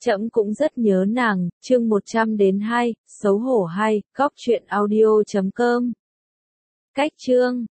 Trẫm cũng rất nhớ nàng, chương 102, xấu hổ hay, góc truyện audio.com. Cách chương